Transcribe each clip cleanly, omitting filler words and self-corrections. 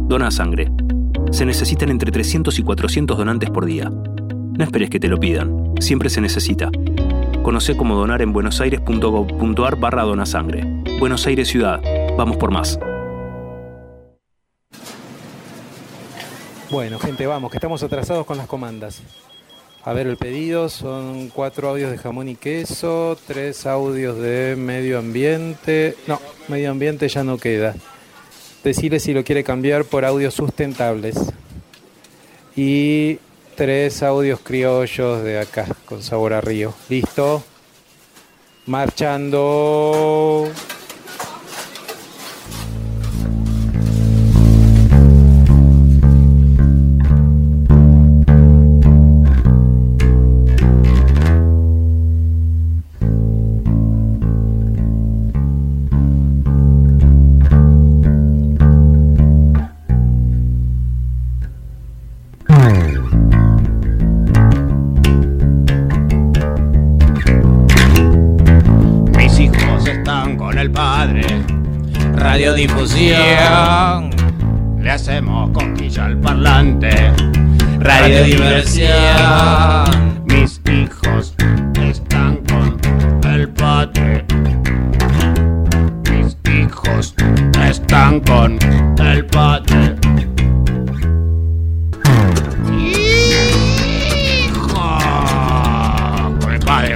Dona sangre. Se necesitan entre 300 y 400 donantes por día. No esperes que te lo pidan. Siempre se necesita. Conocé cómo donar en buenosaires.gov.ar/donasangre. Buenos Aires Ciudad. Vamos por más. Bueno, gente, vamos, que estamos atrasados con las comandas. A ver, el pedido son 4 audios de jamón y queso, 3 audios de medio ambiente. No, medio ambiente ya no queda. Decirle si lo quiere cambiar por audios sustentables. Y 3 audios criollos de acá, con sabor a río. ¿Listo? Marchando. Radiodifusión, le hacemos cosquilla al parlante. Radiodiversión, mis hijos están con el padre. Mis hijos están con el padre. Hijo, con el padre.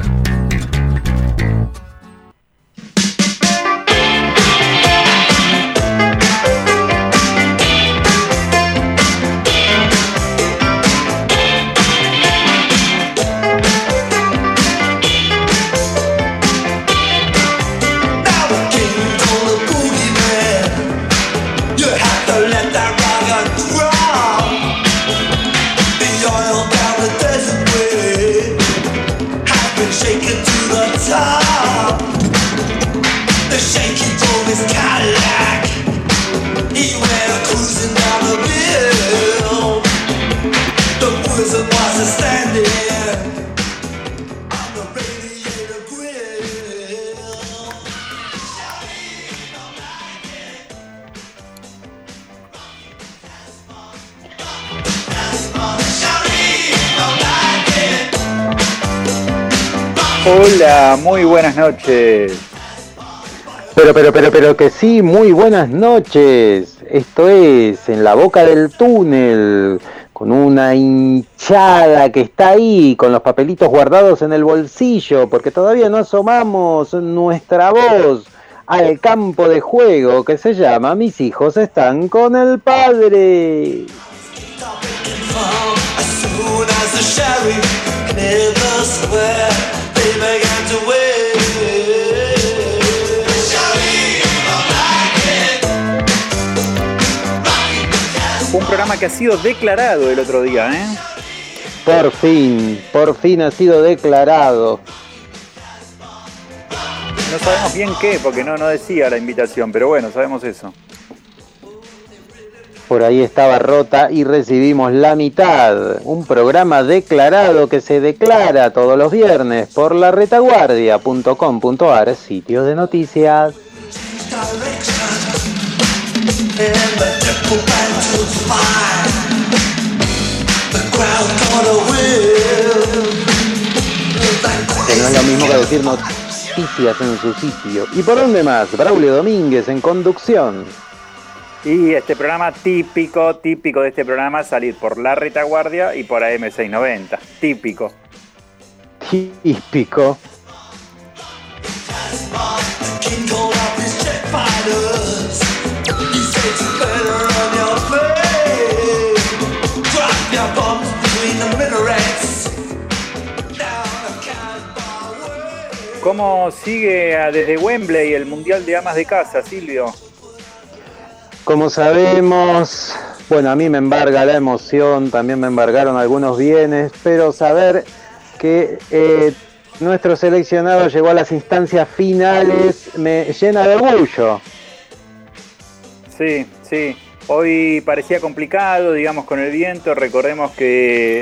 Hola, muy buenas noches. Pero que sí, muy buenas noches. Esto es En la Boca del Túnel, con una hinchada que está ahí, con los papelitos guardados en el bolsillo, porque todavía no asomamos nuestra voz al campo de juego que se llama Mis hijos están con el padre. Un programa que ha sido declarado el otro día, ¿eh? Por fin ha sido declarado. No sabemos bien qué, porque no decía la invitación, pero bueno, sabemos eso. Por ahí estaba rota y recibimos la mitad. Un programa declarado que se declara todos los viernes por laretaguardia.com.ar, sitio de noticias. Que no es lo mismo que decir noticias en su sitio. ¿Y por dónde más? Braulio Domínguez en conducción. Y este programa típico de este programa, salir por La Retaguardia y por AM690. Típico. ¿Cómo sigue desde Wembley el Mundial de Amas de Casa, Silvio? Como sabemos, bueno, a mí me embarga la emoción, también me embargaron algunos bienes, pero saber que nuestro seleccionado llegó a las instancias finales me llena de orgullo. Sí. Hoy parecía complicado, digamos, con el viento. Recordemos que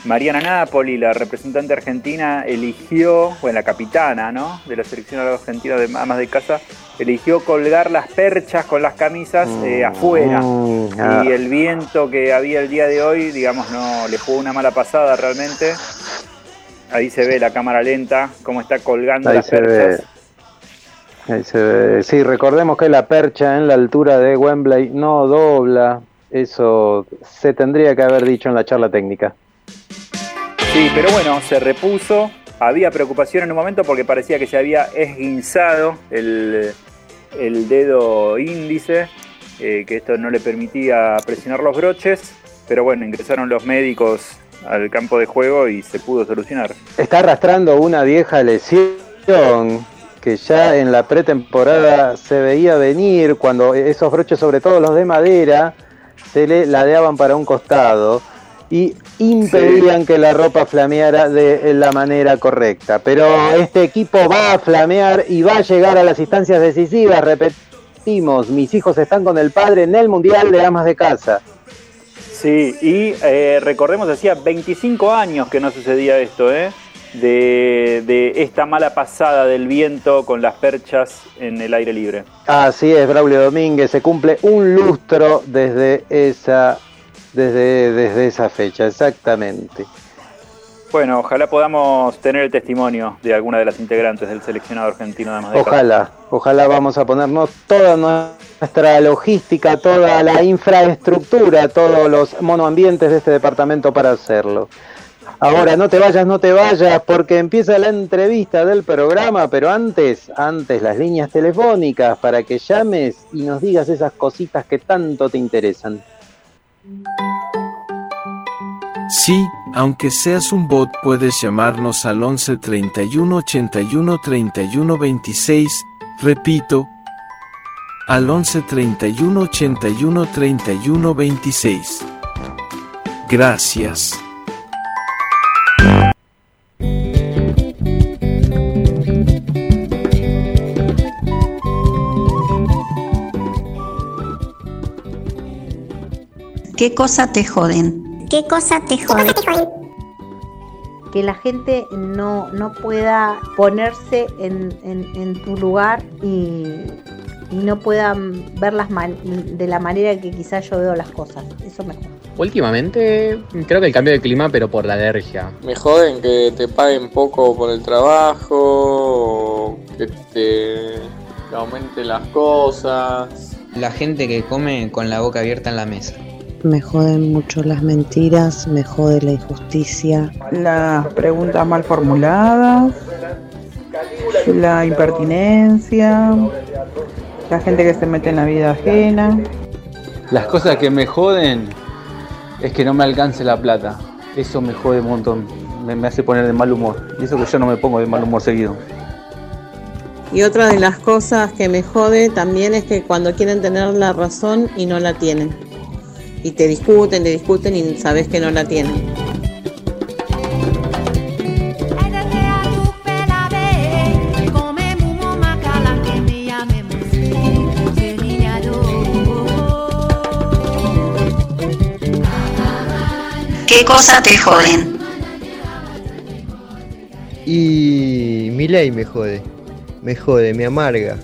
Mariana Napoli, la representante argentina, eligió, la capitana, ¿no?, de la selección argentina de amas de casa, eligió colgar las perchas con las camisas afuera. Y el viento que había el día de hoy, digamos, no le jugó una mala pasada realmente. Ahí se ve la cámara lenta, cómo está colgando las perchas. Ahí se ve. Sí, recordemos que la percha en la altura de Wembley no dobla. Eso se tendría que haber dicho en la charla técnica. Sí, pero bueno, se repuso. Había preocupación en un momento porque parecía que se había esguinzado el dedo índice, que esto no le permitía presionar los broches, pero bueno, ingresaron los médicos al campo de juego y se pudo solucionar. Está arrastrando una vieja lesión que ya en la pretemporada se veía venir, cuando esos broches, sobre todo los de madera, se le ladeaban para un costado y impedían que la ropa flameara de la manera correcta. Pero este equipo va a flamear y va a llegar a las instancias decisivas. Repetimos, mis hijos están con el padre en el Mundial de Amas de Casa. Sí, y recordemos, hacía 25 años que no sucedía esto, de esta mala pasada del viento con las perchas en el aire libre. Así es, Braulio Domínguez, se cumple un lustro desde esa fecha, exactamente. Bueno, ojalá podamos tener el testimonio de alguna de las integrantes del seleccionado argentino de amas de casa. Ojalá vamos a ponernos toda nuestra logística, toda la infraestructura, todos los monoambientes de este departamento para hacerlo. Ahora, no te vayas, porque empieza la entrevista del programa, pero antes las líneas telefónicas para que llames y nos digas esas cositas que tanto te interesan. Sí, aunque seas un bot, puedes llamarnos al 11 31 81 31 26, repito, al 11 31 81 31 26. Gracias. ¿Qué cosa te joden? ¿Qué cosa te jode? Que la gente no pueda ponerse en tu lugar y no puedan verlas de la manera que quizás yo veo las cosas. Eso me jode. Últimamente creo que el cambio de clima, pero por la alergia. Me joden que te paguen poco por el trabajo, que te aumenten las cosas. La gente que come con la boca abierta en la mesa. Me joden mucho las mentiras, me jode la injusticia. Las preguntas mal formuladas, la impertinencia, la gente que se mete en la vida ajena. Las cosas que me joden es que no me alcance la plata. Eso me jode un montón, me hace poner de mal humor. Y eso que yo no me pongo de mal humor seguido. Y otra de las cosas que me jode también es que cuando quieren tener la razón y no la tienen. Y te discuten y sabes que no la tienen. ¿Qué cosa te joden? Y Milei me jode, me amarga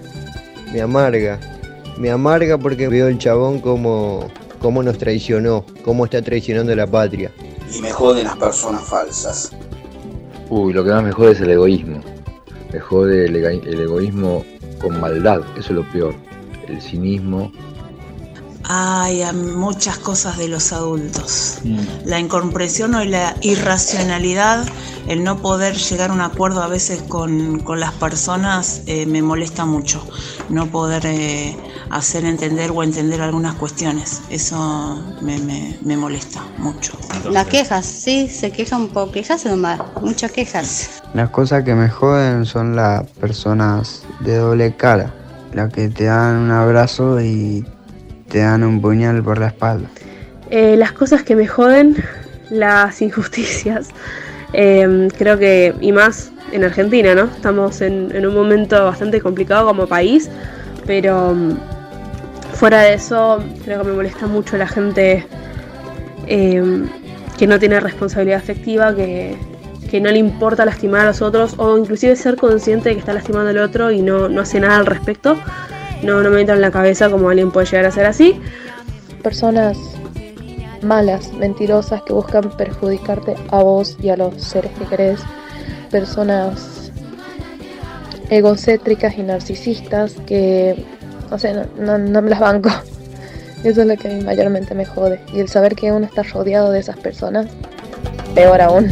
porque veo el chabón como nos traicionó, cómo está traicionando la patria. Y me joden las personas falsas. Lo que más me jode es el egoísmo. Me jode el egoísmo con maldad, eso es lo peor. El cinismo. Hay muchas cosas de los adultos. La incomprensión o la irracionalidad, el no poder llegar a un acuerdo a veces con las personas, me molesta mucho. No poder hacer entender o entender algunas cuestiones. Eso me molesta mucho. Las quejas, sí, se quejan por quejas nomás, muchas quejas. Las cosas que me joden son las personas de doble cara, las que te dan un abrazo y te dan un puñal por la espalda. Las cosas que me joden, las injusticias. Creo que, y más en Argentina, ¿no? Estamos en un momento bastante complicado como país, pero fuera de eso, creo que me molesta mucho la gente que que no tiene responsabilidad afectiva, que no le importa lastimar a los otros, o inclusive ser consciente de que está lastimando al otro y no hace nada al respecto. No me entra en la cabeza cómo alguien puede llegar a ser así. Personas malas, mentirosas, que buscan perjudicarte a vos y a los seres que querés. Personas egocéntricas y narcisistas que, no sé, no me las banco. Eso es lo que a mí mayormente me jode. Y el saber que uno está rodeado de esas personas, peor aún.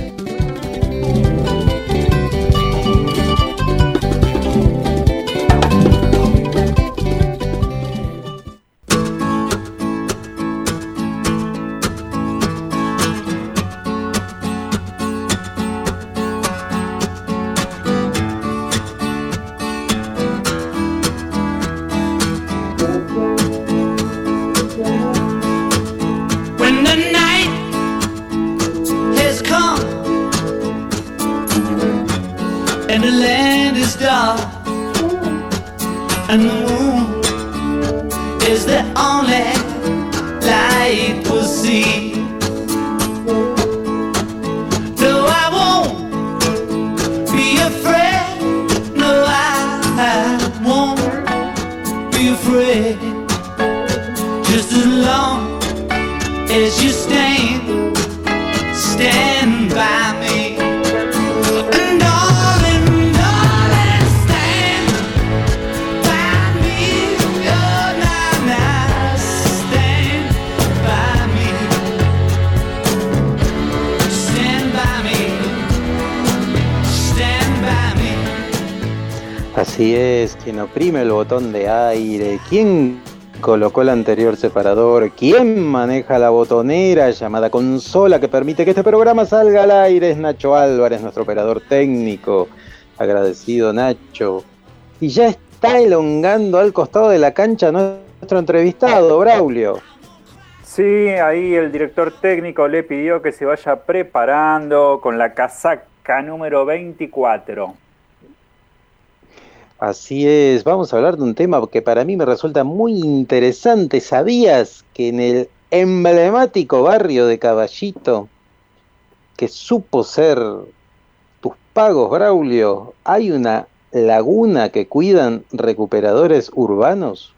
And the moon is the only light we'll see. No, I won't be afraid. No, I won't be afraid. Just as long as you stand by me. Así es, quien oprime el botón de aire, quien colocó el anterior separador, quien maneja la botonera llamada consola que permite que este programa salga al aire es Nacho Álvarez, nuestro operador técnico. Agradecido, Nacho. Y ya está elongando al costado de la cancha nuestro entrevistado, Braulio. Sí, ahí el director técnico le pidió que se vaya preparando con la casaca número 24. Así es, vamos a hablar de un tema que para mí me resulta muy interesante. ¿Sabías que en el emblemático barrio de Caballito, que supo ser tus pagos, Braulio, hay una laguna que cuidan recuperadores urbanos?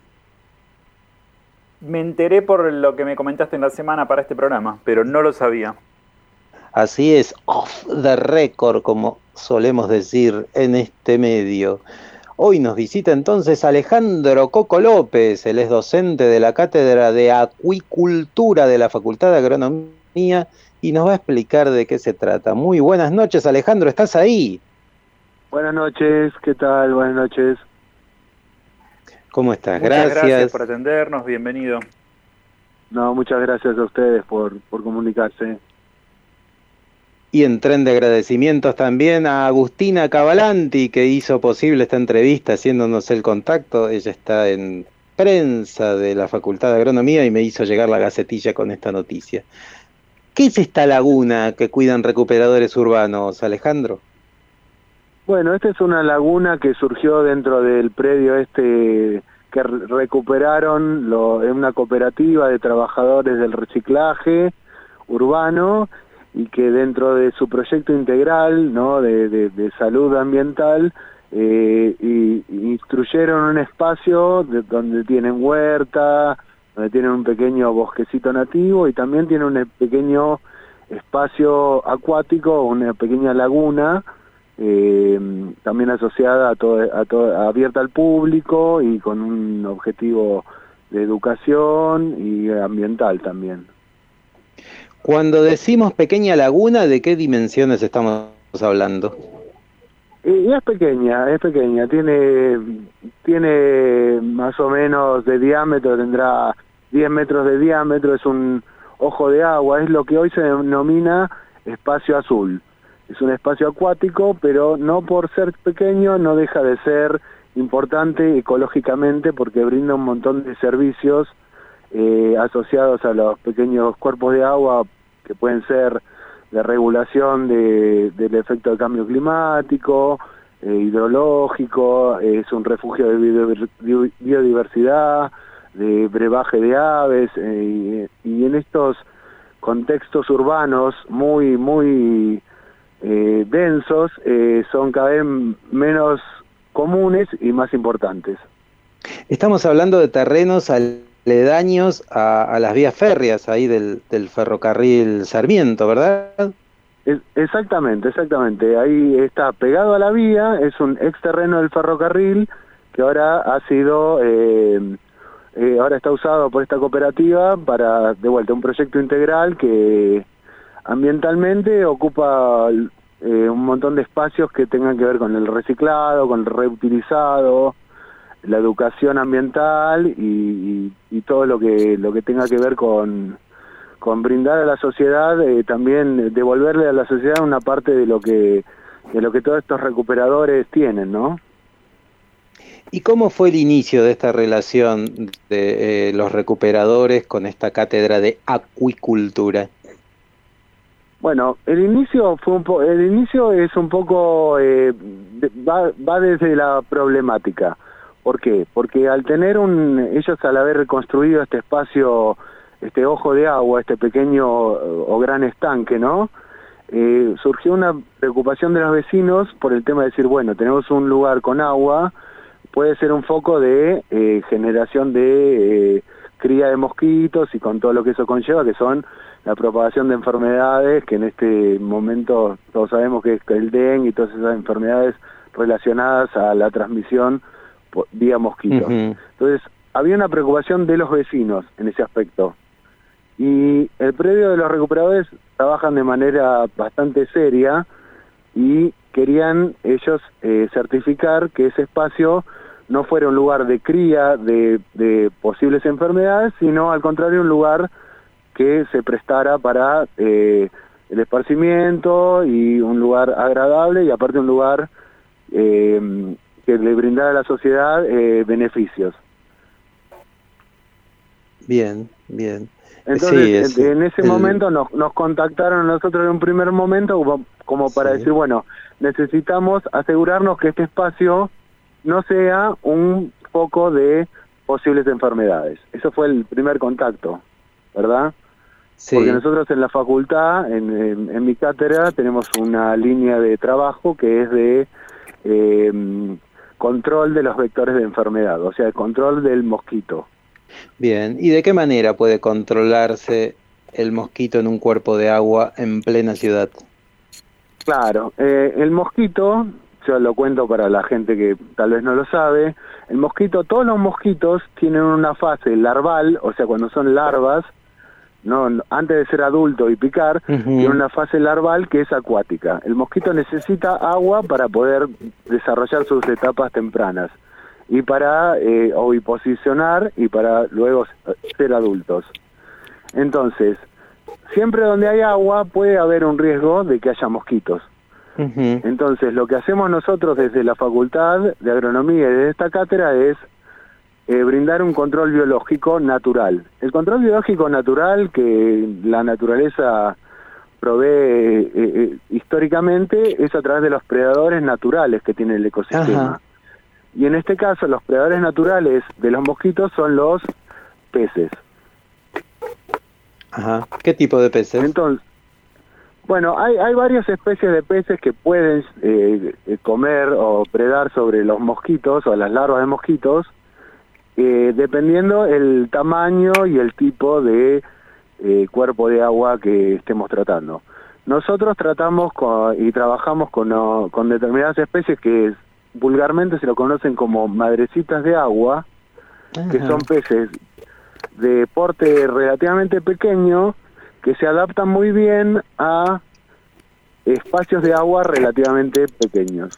Me enteré por lo que me comentaste en la semana para este programa, pero no lo sabía. Así es, off the record, como solemos decir en este medio. Hoy nos visita entonces Alejandro Coco López, él es docente de la Cátedra de Acuicultura de la Facultad de Agronomía y nos va a explicar de qué se trata. Muy buenas noches, Alejandro, ¿estás ahí? Buenas noches, ¿qué tal? Buenas noches. ¿Cómo estás? Muchas gracias por atendernos, bienvenido. No, muchas gracias a ustedes por comunicarse. Y en tren de agradecimientos también a Agustina Cavalanti, que hizo posible esta entrevista haciéndonos el contacto. Ella está en prensa de la Facultad de Agronomía y me hizo llegar la gacetilla con esta noticia. ¿Qué es esta laguna que cuidan recuperadores urbanos, Alejandro? Bueno, esta es una laguna que surgió dentro del predio que recuperaron en una cooperativa de trabajadores del reciclaje urbano, y que dentro de su proyecto integral, ¿no?, de salud ambiental, instruyeron un espacio donde tienen huerta, donde tienen un pequeño bosquecito nativo y también tienen un pequeño espacio acuático, una pequeña laguna, también asociada abierta al público y con un objetivo de educación y ambiental también. Cuando decimos pequeña laguna, ¿de qué dimensiones estamos hablando? Es pequeña, tiene más o menos de diámetro, tendrá 10 metros de diámetro, es un ojo de agua, es lo que hoy se denomina espacio azul. Es un espacio acuático, pero no por ser pequeño no deja de ser importante ecológicamente porque brinda un montón de servicios asociados a los pequeños cuerpos de agua que pueden ser de regulación del efecto del cambio climático, hidrológico, es un refugio de biodiversidad, de brebaje de aves, y en estos contextos urbanos muy densos, son cada vez menos comunes y más importantes. Estamos hablando de terrenos aledaños a las vías férreas ahí del ferrocarril Sarmiento, ¿verdad? Exactamente. Ahí está pegado a la vía, es un exterreno del ferrocarril que ahora ha sido, ahora está usado por esta cooperativa para, de vuelta, un proyecto integral que ambientalmente ocupa un montón de espacios que tengan que ver con el reciclado, con el reutilizado, la educación ambiental y todo lo que tenga que ver con brindar a la sociedad, también devolverle a la sociedad una parte de lo que todos estos recuperadores tienen, ¿no? ¿Y cómo fue el inicio de esta relación de los recuperadores con esta cátedra de acuicultura? Bueno, el inicio es un poco va desde la problemática. ¿Por qué? Porque al tener ellos al haber construido este espacio, este ojo de agua, este pequeño o gran estanque, ¿no? Surgió una preocupación de los vecinos por el tema de decir, bueno, tenemos un lugar con agua, puede ser un foco de generación de cría de mosquitos y con todo lo que eso conlleva, que son la propagación de enfermedades, que en este momento todos sabemos que es el dengue y todas esas enfermedades relacionadas a la transmisión vía mosquitos. Entonces, había una preocupación de los vecinos en ese aspecto. Y el predio de los recuperadores trabajan de manera bastante seria y querían ellos certificar que ese espacio no fuera un lugar de cría de posibles enfermedades, sino al contrario un lugar que se prestara para el esparcimiento y un lugar agradable y aparte un lugar que le brindara a la sociedad beneficios. Bien. Entonces, en ese momento nos contactaron a nosotros en un primer momento como para decir, bueno, necesitamos asegurarnos que este espacio no sea un foco de posibles enfermedades. Eso fue el primer contacto, ¿verdad? Sí. Porque nosotros en la facultad, en mi cátedra, tenemos una línea de trabajo que es de control de los vectores de enfermedad, o sea, el control del mosquito. Bien, ¿y de qué manera puede controlarse el mosquito en un cuerpo de agua en plena ciudad? Claro, el mosquito, yo lo cuento para la gente que tal vez no lo sabe, el mosquito, todos los mosquitos tienen una fase larval, o sea, cuando son larvas, no antes de ser adulto y picar, tiene una fase larval que es acuática. El mosquito necesita agua para poder desarrollar sus etapas tempranas y para oviposicionar y para luego ser adultos. Entonces, siempre donde hay agua puede haber un riesgo de que haya mosquitos. Entonces, lo que hacemos nosotros desde la Facultad de Agronomía y desde esta cátedra es brindar un control biológico natural. El control biológico natural que la naturaleza provee históricamente es a través de los predadores naturales que tiene el ecosistema. Y en este caso, los predadores naturales de los mosquitos son los peces. ¿Qué tipo de peces? Entonces, bueno, hay varias especies de peces que pueden comer o predar sobre los mosquitos o las larvas de mosquitos, dependiendo el tamaño y el tipo de cuerpo de agua que estemos tratando. Nosotros tratamos y trabajamos con determinadas especies que vulgarmente se lo conocen como madrecitas de agua, que son peces de porte relativamente pequeño que se adaptan muy bien a espacios de agua relativamente pequeños.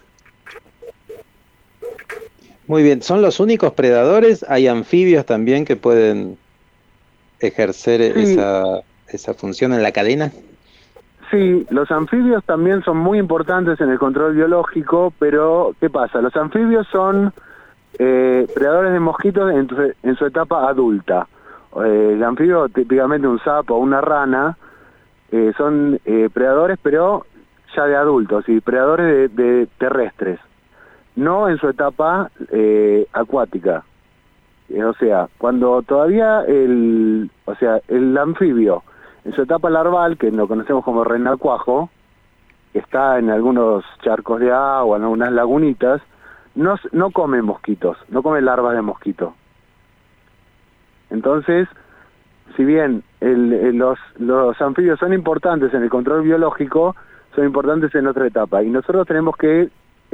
Muy bien, ¿son los únicos predadores? ¿Hay anfibios también que pueden ejercer esa función en la cadena? Sí, los anfibios también son muy importantes en el control biológico, pero ¿qué pasa? Los anfibios son predadores de mosquitos en su etapa adulta. El anfibio, típicamente un sapo o una rana, son predadores pero ya de adultos y predadores de terrestres, no en su etapa acuática. O sea, cuando todavía el anfibio En su etapa larval, que lo conocemos como renacuajo, que está en algunos charcos de agua, en algunas lagunitas, no come mosquitos, no come larvas de mosquito. Entonces, si bien los anfibios son importantes en el control biológico, son importantes en otra etapa. Y nosotros tenemos que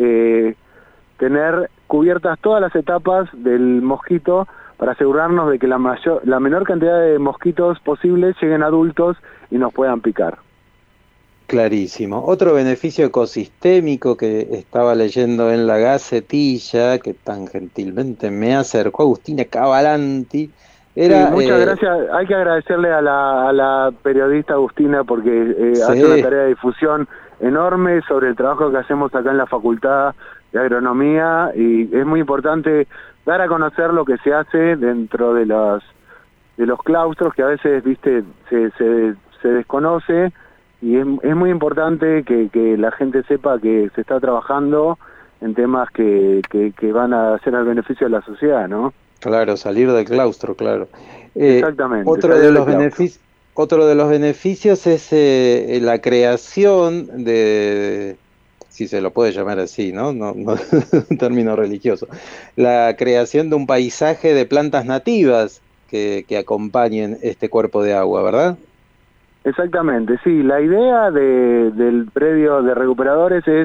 tener cubiertas todas las etapas del mosquito para asegurarnos de que la menor cantidad de mosquitos posibles lleguen adultos y nos puedan picar. Clarísimo. Otro beneficio ecosistémico que estaba leyendo en la Gacetilla, que tan gentilmente me acercó Agustina Cavalanti, era... Sí, muchas gracias. Hay que agradecerle a la periodista Agustina porque hace una tarea de difusión enorme sobre el trabajo que hacemos acá en la Facultad de Agronomía, y es muy importante dar a conocer lo que se hace dentro de los claustros, que a veces, viste, se desconoce, y es muy importante que la gente sepa que se está trabajando en temas que van a hacer al beneficio de la sociedad, ¿no? Claro, salir del claustro, claro. Exactamente. Otro de los beneficios es la creación de, si se lo puede llamar así, ¿no? No un término religioso. La creación de un paisaje de plantas nativas que acompañen este cuerpo de agua, ¿verdad? Exactamente, sí. La idea del predio de recuperadores es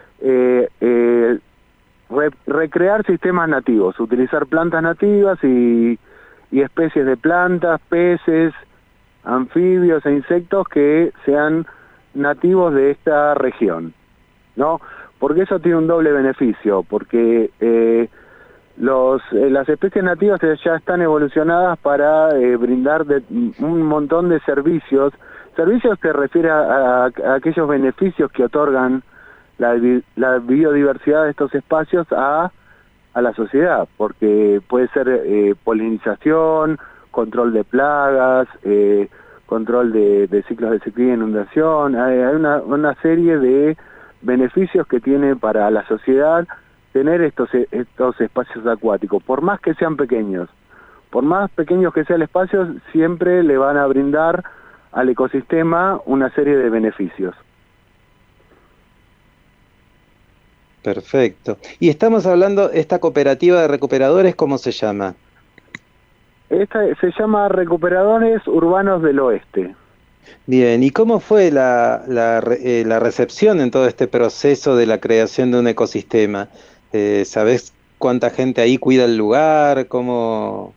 recrear sistemas nativos, utilizar plantas nativas y especies de plantas, peces, anfibios e insectos que sean nativos de esta región, ¿no? Porque eso tiene un doble beneficio, porque las especies nativas ya están evolucionadas para brindar un montón de servicios. Servicios se refiere a aquellos beneficios que otorgan la biodiversidad de estos espacios a la sociedad, porque puede ser polinización, control de plagas, control de ciclos de sequía e inundación. Hay una serie de beneficios que tiene para la sociedad tener estos espacios acuáticos, por más que sean pequeños. Por más pequeños que sea el espacio, siempre le van a brindar al ecosistema una serie de beneficios. Perfecto. Y estamos hablando, esta cooperativa de recuperadores, ¿cómo se llama? Esta se llama Recuperadores Urbanos del Oeste. Bien, ¿y cómo fue la recepción en todo este proceso de la creación de un ecosistema? ¿Sabés cuánta gente ahí cuida el lugar? ¿Cómo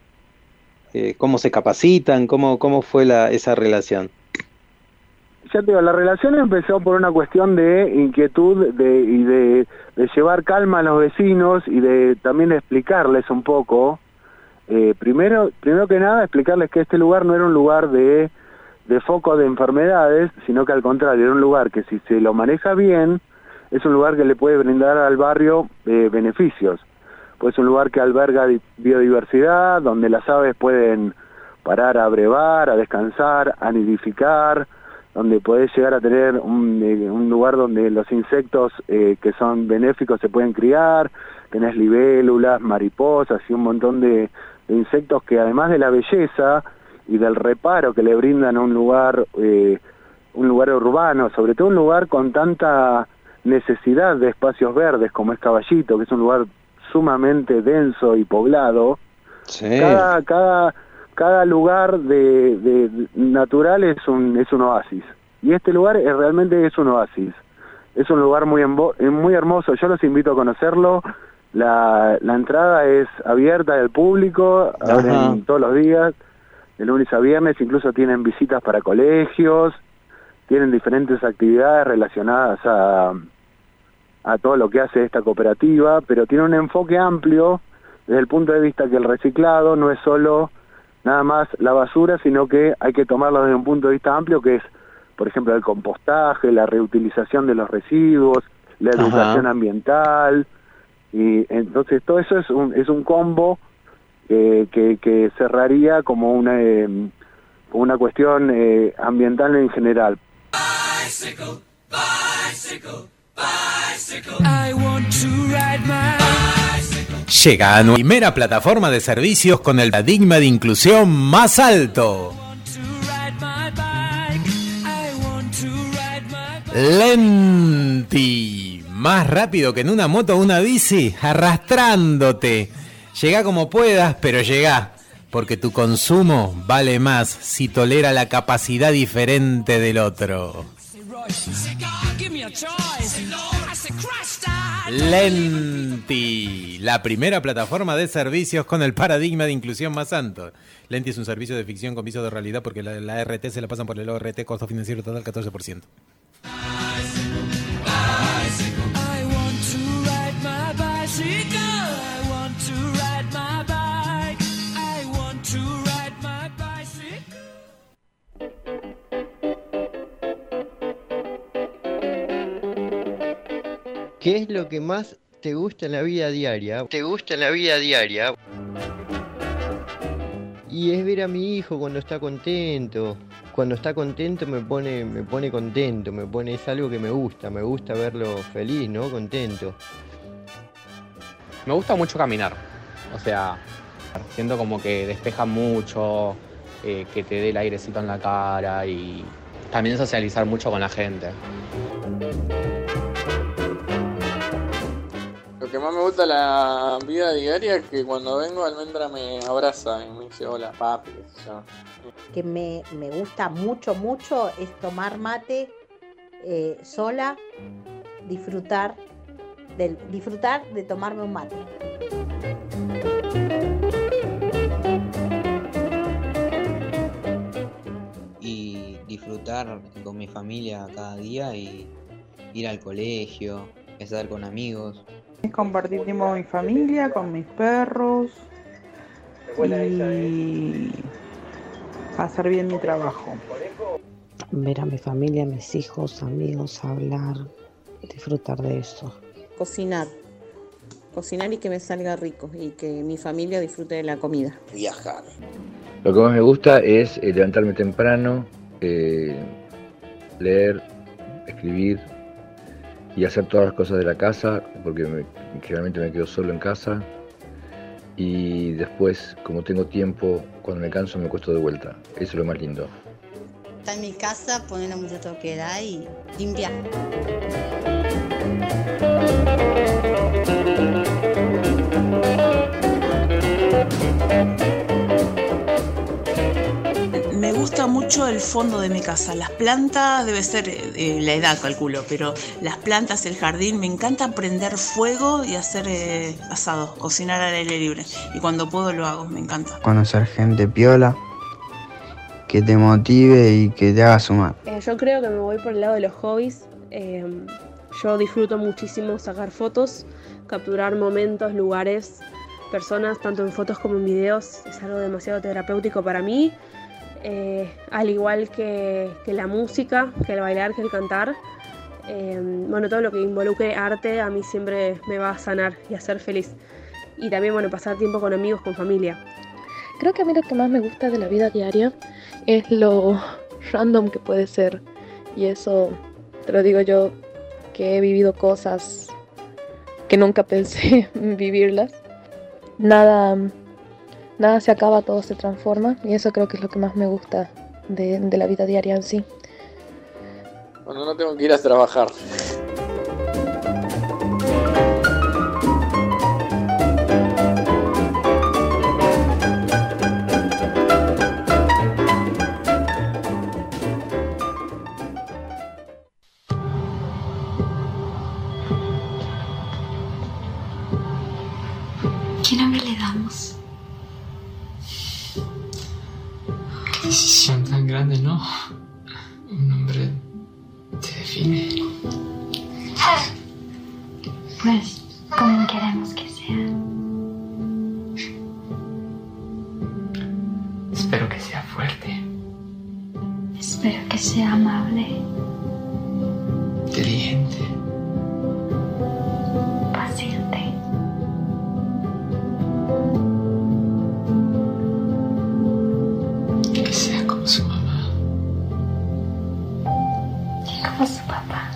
se capacitan? ¿Cómo fue esa relación? Ya te digo, la relación empezó por una cuestión de inquietud y de llevar calma a los vecinos y de también explicarles un poco. Primero que nada, explicarles que este lugar no era un lugar de foco de enfermedades, sino que al contrario, era un lugar que si se lo maneja bien, es un lugar que le puede brindar al barrio beneficios. Pues es un lugar que alberga biodiversidad, donde las aves pueden parar a brevar, a descansar, a nidificar, donde podés llegar a tener un lugar donde los insectos que son benéficos se pueden criar, tenés libélulas, mariposas y un montón de insectos que además de la belleza y del reparo que le brindan a un lugar urbano, sobre todo un lugar con tanta necesidad de espacios verdes como es Caballito, que es un lugar sumamente denso y poblado. Sí. Cada lugar de natural es un oasis, y este lugar realmente es un oasis. Es un lugar muy hermoso. Yo los invito a conocerlo. La entrada es abierta al público, abren todos los días, de lunes a viernes. Incluso tienen visitas para colegios, tienen diferentes actividades relacionadas a todo lo que hace esta cooperativa, pero tiene un enfoque amplio desde el punto de vista que el reciclado no es solo nada más la basura, sino que hay que tomarlo desde un punto de vista amplio, que es, por ejemplo, el compostaje, la reutilización de los residuos, la educación ambiental, y entonces todo eso es un combo que cerraría como una cuestión ambiental en general. Bicycle, bicycle, bicycle. I want to ride my bicycle. Llega a nuestra primera plataforma de servicios con el paradigma de inclusión más alto. Lenti, más rápido que en una moto o una bici, arrastrándote. Llegá como puedas, pero llegá, porque tu consumo vale más si tolera la capacidad diferente del otro. Lenti, la primera plataforma de servicios con el paradigma de inclusión más alto. Lenti es un servicio de ficción con viso de realidad porque la RT se la pasan por el ORT, costo financiero total 14%. ¿Qué es lo que más te gusta en la vida diaria? ¿Te gusta en la vida diaria? Y es ver a mi hijo cuando está contento. Cuando está contento me pone contento, es algo que me gusta verlo feliz, ¿no? Contento. Me gusta mucho caminar, o sea, siento como que despeja mucho, que te dé el airecito en la cara y también socializar mucho con la gente. Lo que más me gusta de la vida diaria es que cuando vengo Almendra me abraza y me dice hola papi, qué sé yo. Que me gusta mucho es tomar mate sola, disfrutar de tomarme un mate. Y disfrutar con mi familia cada día y ir al colegio, estar con amigos. Es compartir tiempo con mi familia, con mis perros y hacer bien mi trabajo. Ver a mi familia, a mis hijos, amigos, hablar, disfrutar de eso. Cocinar y que me salga rico y que mi familia disfrute de la comida. Viajar. Lo que más me gusta es levantarme temprano, leer, escribir y hacer todas las cosas de la casa, porque generalmente me quedo solo en casa. Y después, como tengo tiempo, cuando me canso me acuesto de vuelta. Eso es lo más lindo. Estar en mi casa, poner la música todo que da y limpiar. Me gusta mucho el fondo de mi casa. Las plantas, debe ser la edad, calculo, pero las plantas, el jardín, me encanta prender fuego y hacer asado, cocinar al aire libre. Y cuando puedo lo hago, me encanta. Conocer gente piola, que te motive y que te haga sumar. Yo creo que me voy por el lado de los hobbies. Yo disfruto muchísimo sacar fotos, capturar momentos, lugares, personas, tanto en fotos como en videos. Es algo demasiado terapéutico para mí. Al igual que la música, que el bailar, que el cantar. Todo lo que involucre arte a mí siempre me va a sanar y a hacer feliz. Y también, pasar tiempo con amigos, con familia. Creo que a mí lo que más me gusta de la vida diaria es lo random que puede ser. Y eso te lo digo yo, que he vivido cosas que nunca pensé vivirlas. Nada se acaba, todo se transforma. Y eso creo que es lo que más me gusta de la vida diaria en sí. Cuando no tengo que ir a trabajar. ¿Qué nombre le damos? Qué decisión tan grande, ¿no? Un nombre te define. Pues, ¿cómo queremos que sea? Espero que sea fuerte. Espero que sea amable. Inteligente. Paciente. Que sea como su mamá. Y como su papá.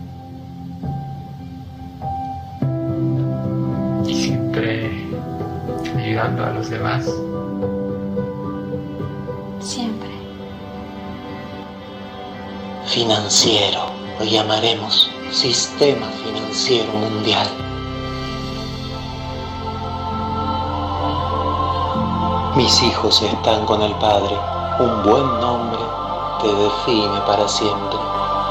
Y siempre ayudando a los demás. Siempre. Financiero. lo llamaremos Sistema Financiero Mundial. Mis hijos están con el Padre. Un buen nombre te define para siempre.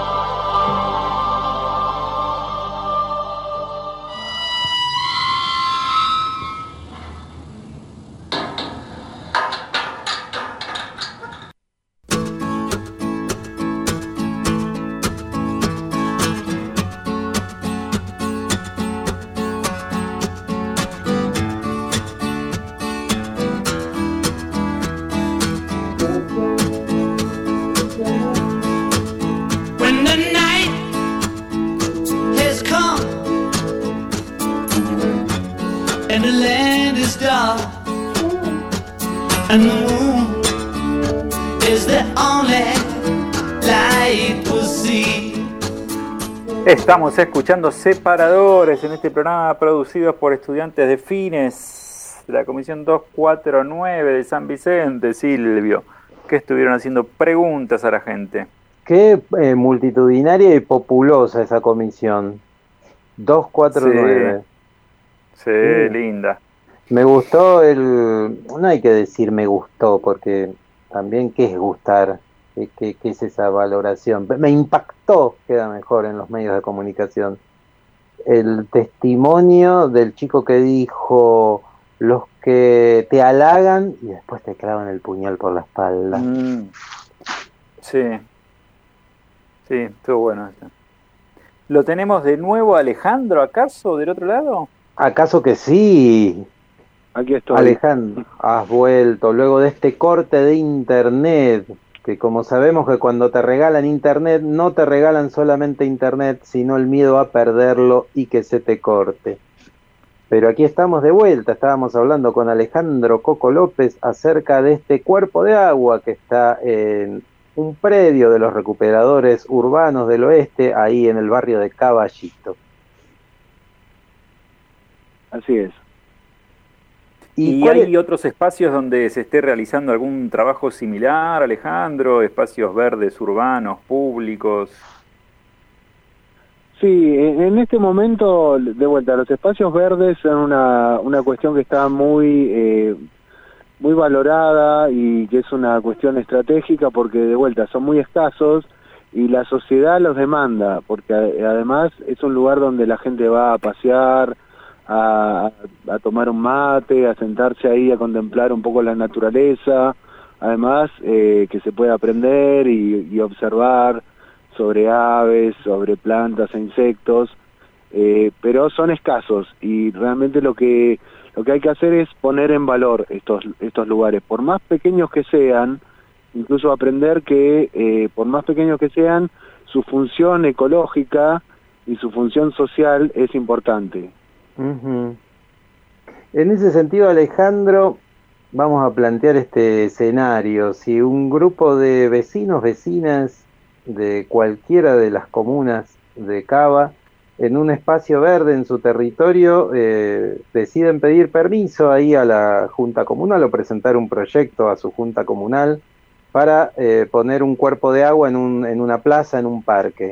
Estamos escuchando Separadores en este programa producido por estudiantes de Fines de la Comisión 249 de San Vicente, Silvio, que estuvieron haciendo preguntas a la gente. Qué multitudinaria y populosa esa comisión. 249. Sí, linda. Me gustó no hay que decir me gustó, porque también qué es gustar. ¿Qué es esa valoración? Me impactó, queda mejor en los medios de comunicación, el testimonio del chico que dijo: los que te halagan y después te clavan el puñal por la espalda. Sí, estuvo bueno. ¿Lo tenemos de nuevo, Alejandro, acaso, del otro lado? ¿Acaso que sí? Aquí estoy. Alejandro, has vuelto luego de este corte de internet, que como sabemos que cuando te regalan internet, no te regalan solamente internet, sino el miedo a perderlo y que se te corte. Pero aquí estamos de vuelta, estábamos hablando con Alejandro Coco López acerca de este cuerpo de agua que está en un predio de los recuperadores urbanos del oeste, ahí en el barrio de Caballito. Así es. ¿Y hay otros espacios donde se esté realizando algún trabajo similar, Alejandro? ¿Espacios verdes urbanos, públicos? Sí, en este momento, de vuelta, los espacios verdes son una cuestión que está muy valorada y que es una cuestión estratégica porque, de vuelta, son muy escasos y la sociedad los demanda, porque además es un lugar donde la gente va a pasear, a tomar un mate, a sentarse ahí a contemplar un poco la naturaleza, además que se puede aprender y observar sobre aves, sobre plantas e insectos, pero son escasos y realmente lo que hay que hacer es poner en valor estos lugares, por más pequeños que sean, incluso aprender que por más pequeños que sean, su función ecológica y su función social es importante. Uh-huh. En ese sentido, Alejandro, vamos a plantear este escenario. Si un grupo de vecinos, vecinas de cualquiera de las comunas de Cava, en un espacio verde en su territorio, deciden pedir permiso ahí a la Junta Comunal o presentar un proyecto a su Junta Comunal para poner un cuerpo de agua en una plaza, en un parque.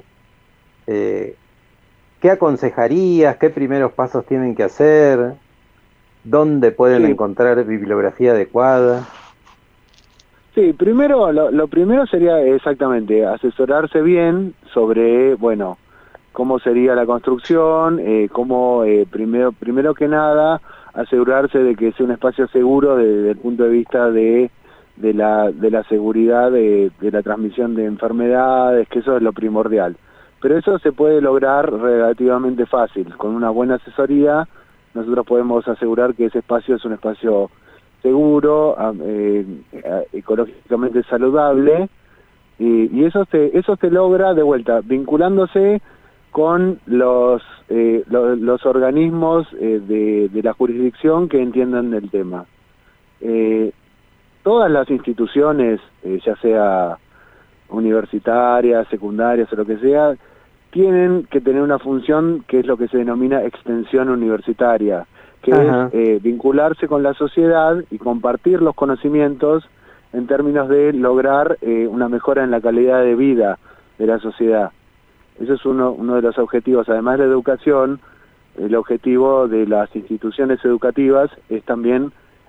¿Qué aconsejarías? ¿Qué primeros pasos tienen que hacer? ¿Dónde pueden encontrar bibliografía adecuada? Sí, primero, lo primero sería exactamente asesorarse bien sobre, bueno, cómo sería la construcción, cómo, primero que nada, asegurarse de que sea un espacio seguro desde el punto de vista de la seguridad de la transmisión de enfermedades, que eso es lo primordial. Pero eso se puede lograr relativamente fácil. Con una buena asesoría, nosotros podemos asegurar que ese espacio es un espacio seguro, ecológicamente saludable, y eso se logra de vuelta, vinculándose con los organismos de la jurisdicción que entiendan del tema. Todas las instituciones, ya sea universitarias, secundarias o lo que sea, tienen que tener una función que es lo que se denomina extensión universitaria, que es vincularse con la sociedad y compartir los conocimientos en términos de lograr una mejora en la calidad de vida de la sociedad. Ese es uno de los objetivos. Además de la educación, el objetivo de las instituciones educativas es también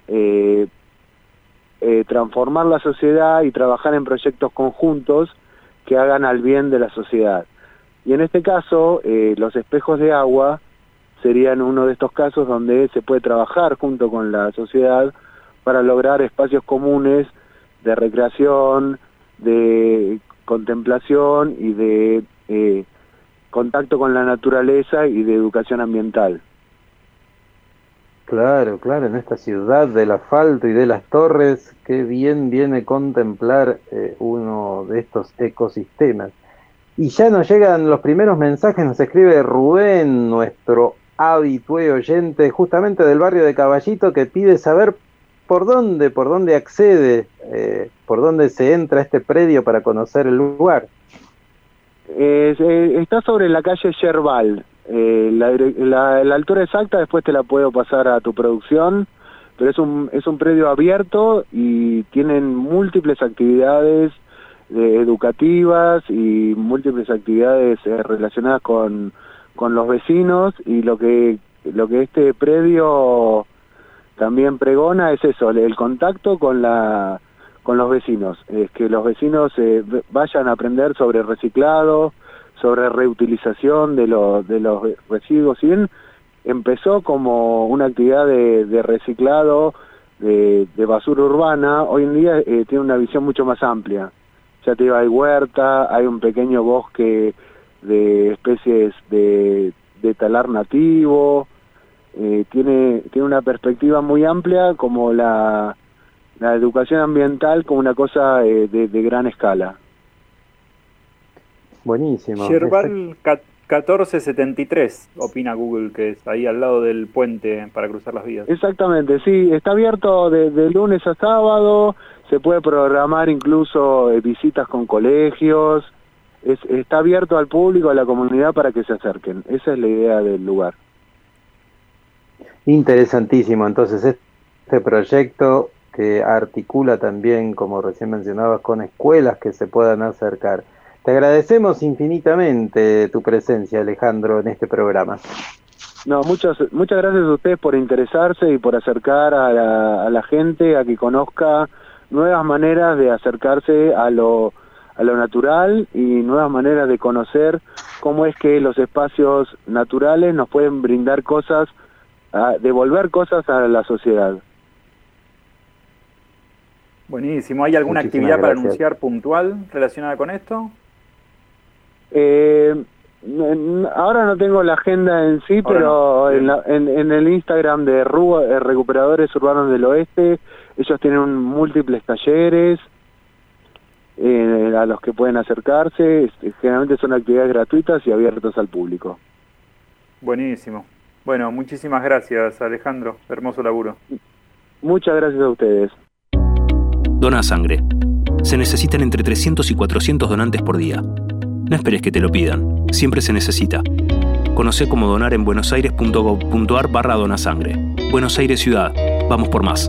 transformar la sociedad y trabajar en proyectos conjuntos que hagan al bien de la sociedad. Y en este caso, los espejos de agua serían uno de estos casos donde se puede trabajar junto con la sociedad para lograr espacios comunes de recreación, de contemplación y de contacto con la naturaleza y de educación ambiental. Claro, claro, en esta ciudad del asfalto y de las torres, qué bien viene contemplar uno de estos ecosistemas. Y ya nos llegan los primeros mensajes, nos escribe Rubén, nuestro habitué oyente, justamente del barrio de Caballito, que pide saber por dónde accede, por dónde se entra a este predio para conocer el lugar. Está sobre la calle Yerbal. La altura exacta después te la puedo pasar a tu producción, pero es un predio abierto y tienen múltiples actividades educativas y múltiples actividades relacionadas con los vecinos, y lo que este predio también pregona es eso, el contacto con los vecinos, es que los vecinos vayan a aprender sobre reciclado, sobre reutilización de los residuos. Si bien empezó como una actividad de reciclado de basura urbana, hoy en día tiene una visión mucho más amplia. Ya te digo, hay huerta, hay un pequeño bosque de especies de talar nativo, tiene una perspectiva muy amplia, como la educación ambiental como una cosa de gran escala. Buenísimo. Yerbal 1473, opina Google, que es ahí al lado del puente para cruzar las vías. Exactamente, sí, está abierto de lunes a sábado, se puede programar incluso visitas con colegios, está abierto al público, a la comunidad, para que se acerquen. Esa es la idea del lugar. Interesantísimo, entonces este proyecto que articula también, como recién mencionabas, con escuelas que se puedan acercar. Te agradecemos infinitamente tu presencia, Alejandro, en este programa. No, muchas gracias a ustedes por interesarse y por acercar a la gente a que conozca nuevas maneras de acercarse a lo natural y nuevas maneras de conocer cómo es que los espacios naturales nos pueden brindar cosas, devolver cosas a la sociedad. Buenísimo. ¿Hay alguna actividad para anunciar puntual relacionada con esto? Ahora no tengo la agenda en sí, pero no. en el Instagram de Recuperadores Urbanos del Oeste, ellos tienen múltiples talleres a los que pueden acercarse. Generalmente son actividades gratuitas y abiertas al público. Buenísimo. Bueno, muchísimas gracias, Alejandro. Hermoso laburo. Muchas gracias a ustedes. Dona sangre. Se necesitan entre 300 y 400 donantes por día. No esperes que te lo pidan. Siempre se necesita. Conocé cómo donar en buenosaires.gov.ar/donasangre. Buenos Aires Ciudad. Vamos por más.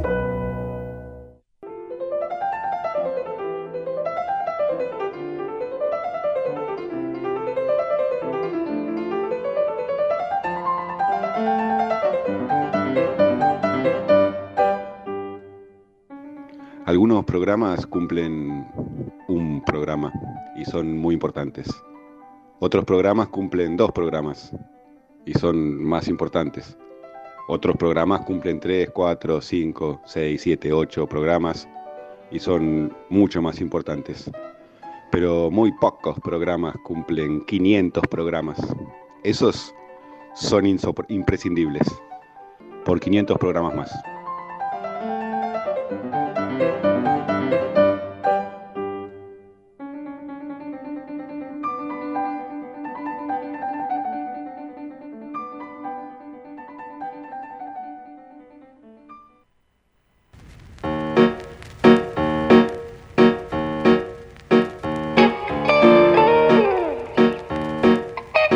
Algunos programas cumplen un programa y son muy importantes. Otros programas cumplen 2 programas y son más importantes. Otros programas cumplen 3, 4, 5, 6, 7, 8 programas y son mucho más importantes. Pero muy pocos programas cumplen 500 programas. Esos son imprescindibles. Por 500 programas más.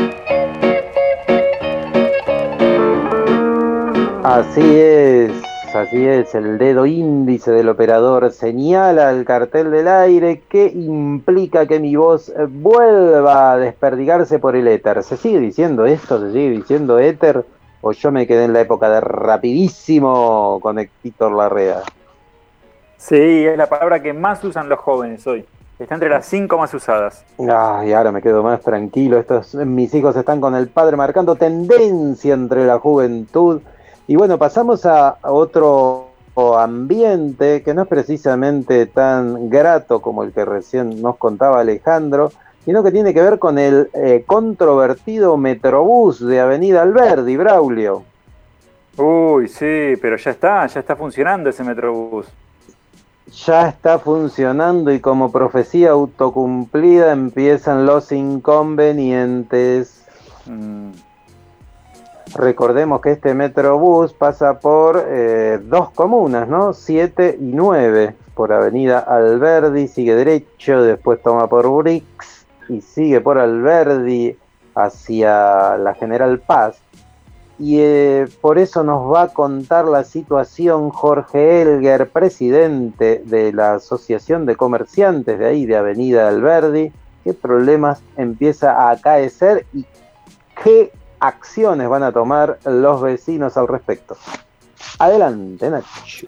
Así es, así es, el dedo índice del operador señala al cartel del aire que implica que mi voz vuelva a desperdigarse por el éter. ¿Se sigue diciendo esto? ¿Se sigue diciendo éter? ¿O yo me quedé en la época de rapidísimo con Héctor Larrea? Sí, es la palabra que más usan los jóvenes hoy. Está entre las 5 más usadas. Ay, ahora me quedo más tranquilo. Mis hijos están con el padre marcando tendencia entre la juventud. Y bueno, pasamos a otro ambiente que no es precisamente tan grato como el que recién nos contaba Alejandro, sino que tiene que ver con el controvertido Metrobús de Avenida Alberdi, Braulio. Uy, sí, pero ya está funcionando ese Metrobús. Ya está funcionando y como profecía autocumplida empiezan los inconvenientes. Recordemos que este Metrobús pasa por dos comunas, ¿no? 7 y 9, por Avenida Alberdi, sigue derecho, después toma por Brix y sigue por Alberdi hacia la General Paz. Y por eso nos va a contar la situación Jorge Elguer, presidente de la Asociación de Comerciantes de ahí, de Avenida Alberdi, qué problemas empieza a acaecer y qué acciones van a tomar los vecinos al respecto. Adelante, Nacho.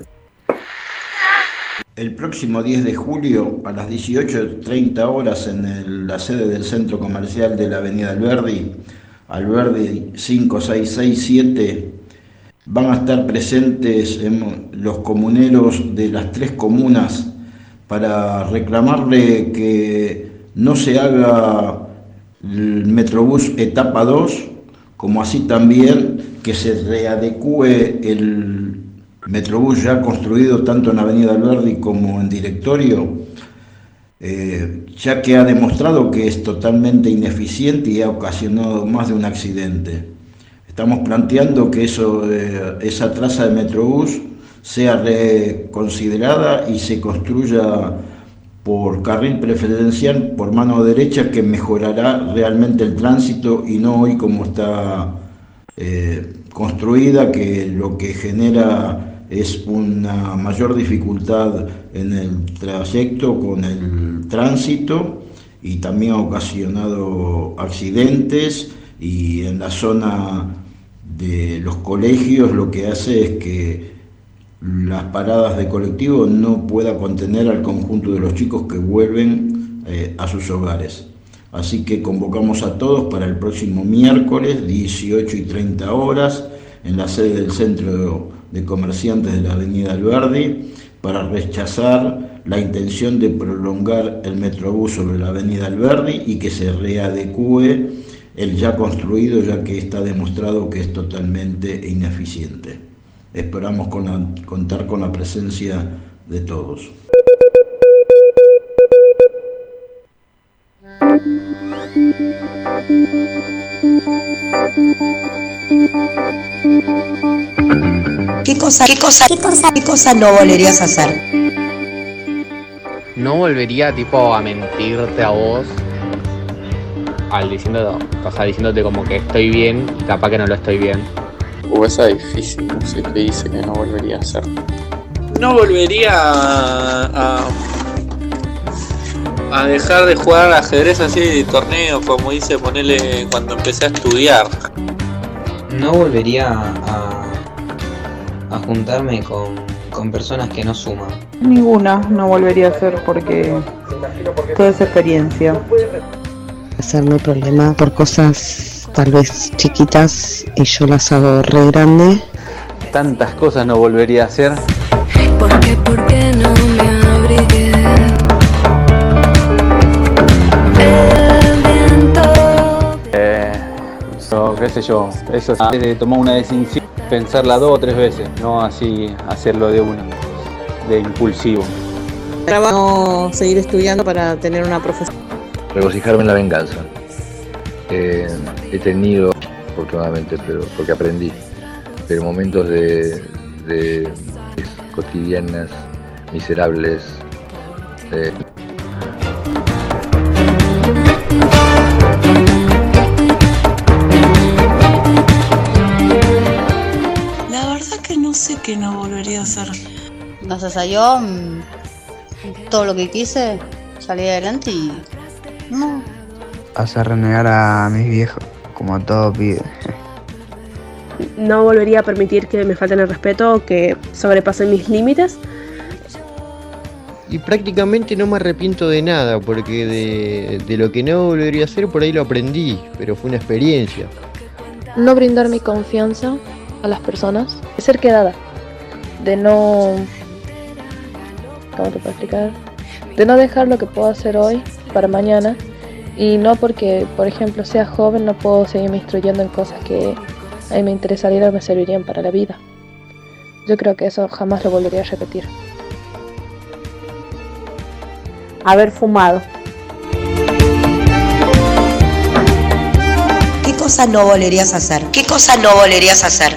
El próximo 10 de julio a las 18:30 horas en la sede del Centro Comercial de la Avenida Alberdi 5667, van a estar presentes los comuneros de las 3 comunas para reclamarle que no se haga el Metrobús etapa 2, como así también que se readecúe el Metrobús ya construido tanto en Avenida Alberdi como en Directorio, ya que ha demostrado que es totalmente ineficiente y ha ocasionado más de un accidente. Estamos planteando que esa traza de Metrobús sea reconsiderada y se construya por carril preferencial por mano derecha, que mejorará realmente el tránsito y no hoy como está construida, que lo que genera es una mayor dificultad en el trayecto con el tránsito y también ha ocasionado accidentes, y en la zona de los colegios lo que hace es que las paradas de colectivo no pueda contener al conjunto de los chicos que vuelven a sus hogares. Así que convocamos a todos para el próximo miércoles 18:30 horas en la sede del Centro de Comerciantes de la Avenida Alberdi para rechazar la intención de prolongar el Metrobús sobre la Avenida Alberdi y que se readecúe el ya construido, ya que está demostrado que es totalmente ineficiente. Esperamos contar con la presencia de todos. ¿Qué cosa no volverías a hacer? No volvería tipo a mentirte a vos diciéndote como que estoy bien y capaz que no lo estoy bien. Esa es difícil, no sé qué dice que no volvería a hacer. No volvería a dejar de jugar al ajedrez así de torneo, como dice, ponerle cuando empecé a estudiar. No volvería a juntarme con personas que no suman. Ninguna no volvería a hacer porque toda esa experiencia. Hacerme problema por cosas tal vez chiquitas y yo las hago re grande. Tantas cosas no volvería a hacer. ¿Por qué no me abrigué? Qué sé yo, eso es de tomar una decisión, pensarla 2 o 3 veces, no así hacerlo de una, de impulsivo. No seguir estudiando para tener una profesión. Regocijarme en la venganza. He tenido, afortunadamente, pero porque aprendí, pero momentos de cotidianas, miserables. La verdad que no sé ¿Qué no volvería a hacer? Gracias a Dios, todo lo que quise, salí adelante y no. Hacer renegar a mis viejos, como a todo pibe. No volvería a permitir que me falten el respeto o que sobrepasen mis límites. Y prácticamente no me arrepiento de nada, porque de lo que no volvería a hacer, por ahí lo aprendí, pero fue una experiencia. No brindar mi confianza a las personas, de ser quedada, de no... ¿Cómo te puedo explicar? De no dejar lo que puedo hacer hoy para mañana, y no porque, por ejemplo, sea joven, no puedo seguirme instruyendo en cosas que a mí me interesarían o me servirían para la vida. Yo creo que eso jamás lo volvería a repetir. Haber fumado. ¿Qué cosa no volverías a hacer? ¿Qué cosa no volverías a hacer?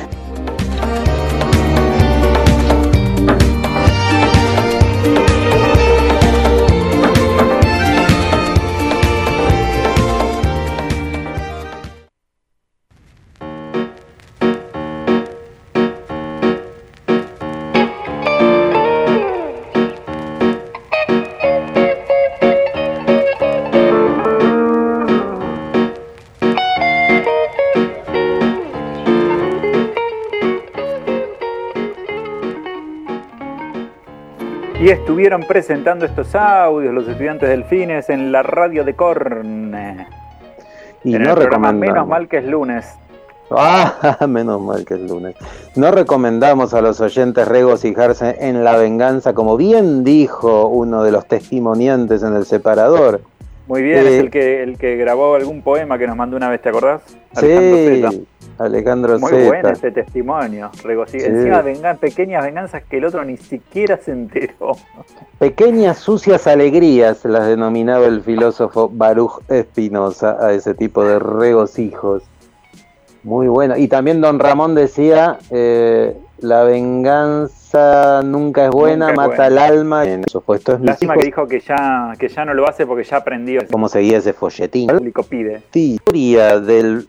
Y estuvieron presentando estos audios los estudiantes delfines en la radio de Corne. Y en no el programa recomendamos. Menos mal que es lunes. Menos mal que es lunes. No recomendamos a los oyentes regocijarse en la venganza, como bien dijo uno de los testimoniantes en el separador. Muy bien, es el que grabó algún poema que nos mandó una vez, ¿te acordás? Sí, Alejandro Muy Zeta. bueno ese testimonio. Sí. Encima pequeñas venganzas que el otro ni siquiera se enteró. Pequeñas sucias alegrías las denominaba el filósofo Baruch Spinoza a ese tipo de regocijos. Muy bueno. Y también don Ramón decía, la venganza nunca es buena, Nunca es mata buena. al alma. En su puesto es Lástima que dijo que ya no lo hace porque ya aprendió. ¿Cómo seguía ese folletín? El público pide. Historia del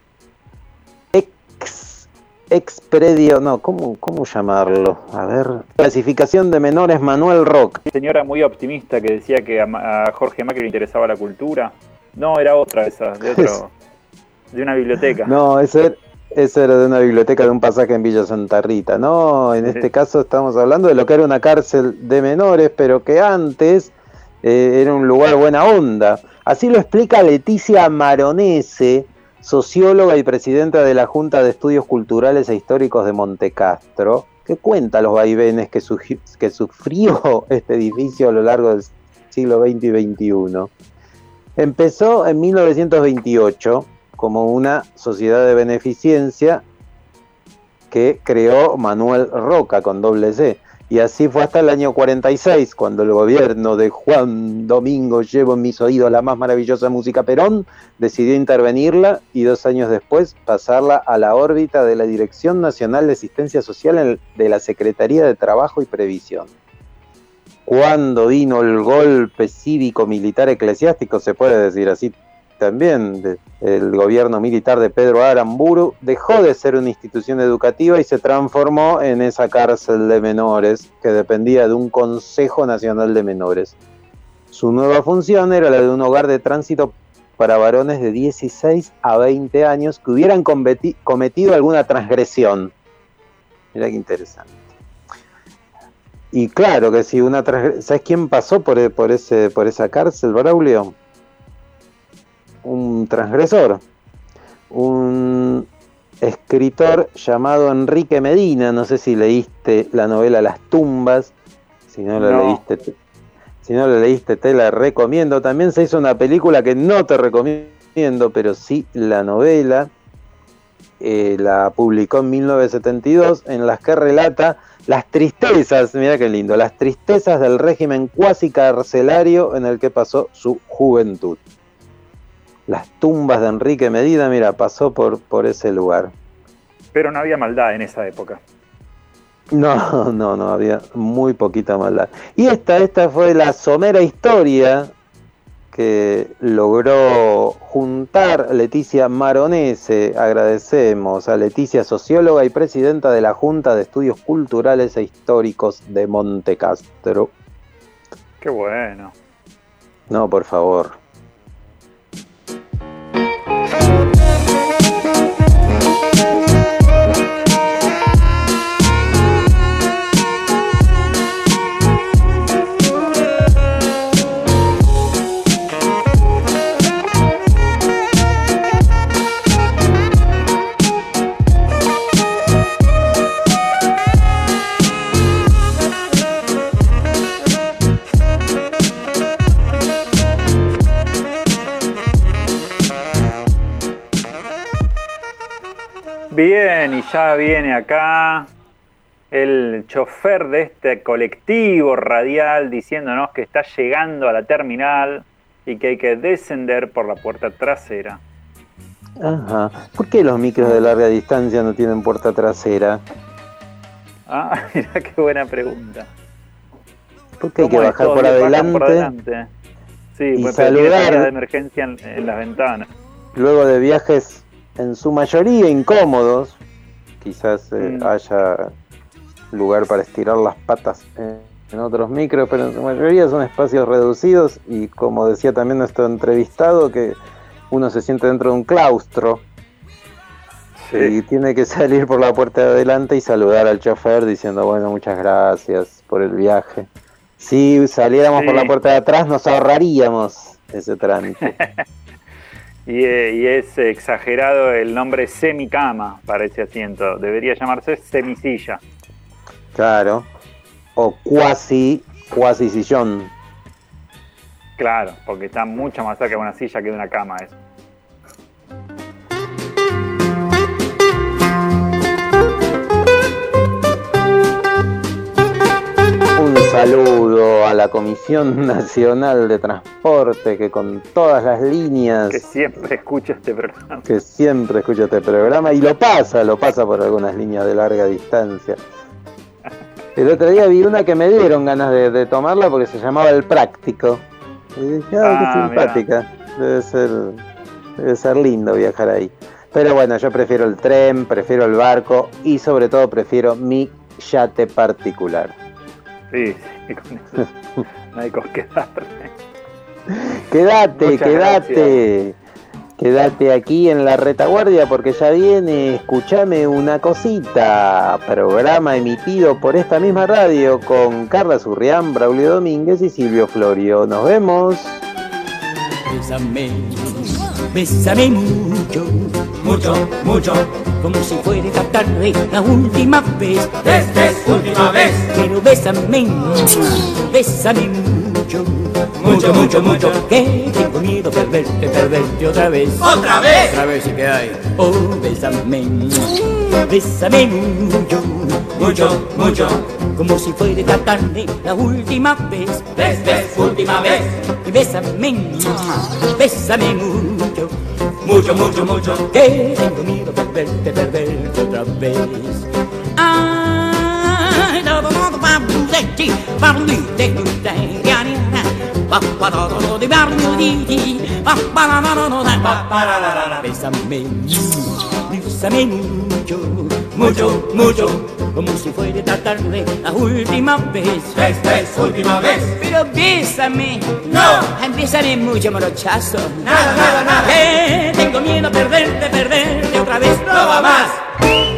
expredio, no, ¿cómo llamarlo? A ver, clasificación de menores Manuel Roca. Señora muy optimista que decía que a Jorge Macri le interesaba la cultura. No, era otra esa, de una biblioteca. No, ese era de una biblioteca de un pasaje en Villa Santa Rita. No, en este caso estamos hablando de lo que era una cárcel de menores, pero que antes era un lugar buena onda. Así lo explica Leticia Maronese, socióloga y presidenta de la Junta de Estudios Culturales e Históricos de Montecastro, que cuenta los vaivenes que sufrió este edificio a lo largo del siglo XX y XXI. Empezó en 1928 como una sociedad de beneficencia que creó Manuel Roca con doble C. Y así fue hasta el año 46, cuando el gobierno de Juan Domingo Llevo en mis oídos la más maravillosa música Perón decidió intervenirla y 2 años después pasarla a la órbita de la Dirección Nacional de Asistencia Social de la Secretaría de Trabajo y Previsión. Cuando vino el golpe cívico-militar eclesiástico, se puede decir así también, el gobierno militar de Pedro Aramburu dejó de ser una institución educativa y se transformó en esa cárcel de menores que dependía de un Consejo Nacional de Menores. Su nueva función era la de un hogar de tránsito para varones de 16 a 20 años que hubieran cometido alguna transgresión. Mirá qué interesante. Y claro que si una transgresión... ¿Sabes quién pasó por esa cárcel, Braulio? Un transgresor, un escritor llamado Enrique Medina. No sé si leíste la novela Las Tumbas. Si no la leíste, te la recomiendo. También se hizo una película que no te recomiendo, pero sí la novela. La publicó en 1972, en las que relata las tristezas, mira qué lindo, las tristezas del régimen cuasi carcelario en el que pasó su juventud. Las Tumbas de Enrique Medina, mira, pasó por ese lugar. Pero no había maldad en esa época. No, había muy poquita maldad. Y esta fue la somera historia que logró juntar Leticia Maronese. Agradecemos a Leticia, socióloga y presidenta de la Junta de Estudios Culturales e Históricos de Montecastro. Qué bueno. No, por favor. Bien, y ya viene acá el chofer de este colectivo radial diciéndonos que está llegando a la terminal y que hay que descender por la puerta trasera. Ajá. ¿Por qué los micros de larga distancia no tienen puerta trasera? Ah, mira qué buena pregunta. ¿Por qué hay que bajar por adelante? Sí, y pues saludar de emergencia en las ventanas. Luego de viajes en su mayoría incómodos, quizás haya lugar para estirar las patas en otros micros, pero en su mayoría son espacios reducidos y, como decía también nuestro entrevistado, que uno se siente dentro de un claustro. Sí. Y tiene que salir por la puerta de adelante y saludar al chofer diciendo, bueno, muchas gracias por el viaje. Si saliéramos por la puerta de atrás nos ahorraríamos ese trámite. Y es exagerado el nombre semicama para ese asiento. Debería llamarse semisilla. Claro. O cuasi sillón. Claro, porque está mucho más cerca de una silla que de una cama eso. Un saludo a la Comisión Nacional de Transporte, que con todas las líneas... Que siempre escucha este programa. Y lo pasa por algunas líneas de larga distancia. El otro día vi una que me dieron ganas de tomarla porque se llamaba El Práctico. Y dije, qué simpática. Debe ser lindo viajar ahí. Pero bueno, yo prefiero el tren, prefiero el barco y sobre todo prefiero mi yate particular. Sí, con eso no hay con qué darle. Quédate aquí en la retaguardia porque ya viene Escuchame una cosita, programa emitido por esta misma radio con Carla Zurrián, Braulio Domínguez y Silvio Florio. Nos vemos. Bésame, bésame mucho, mucho, mucho, como si fuera esta tarde la última vez. Última vez. Pero bésame, bésame mucho, mucho, mucho, mucho, que tengo miedo perderte otra vez. ¿Otra vez? Otra vez sí que hay. Oh, bésame, bésame mucho, mucho, mucho, como si fuera esta tarde la última vez. Última vez. Y bésame, bésame mucho, mucho, mucho, mucho, que tengo miedo perderte otra vez. Ay, bésame, bésame mucho, mucho, mucho, como si fuera esta tarde la última vez. Última vez. Pero bésame, no, bésame mucho, morochazo. Nada, nada, nada. Que tengo miedo perderte otra vez. No va más.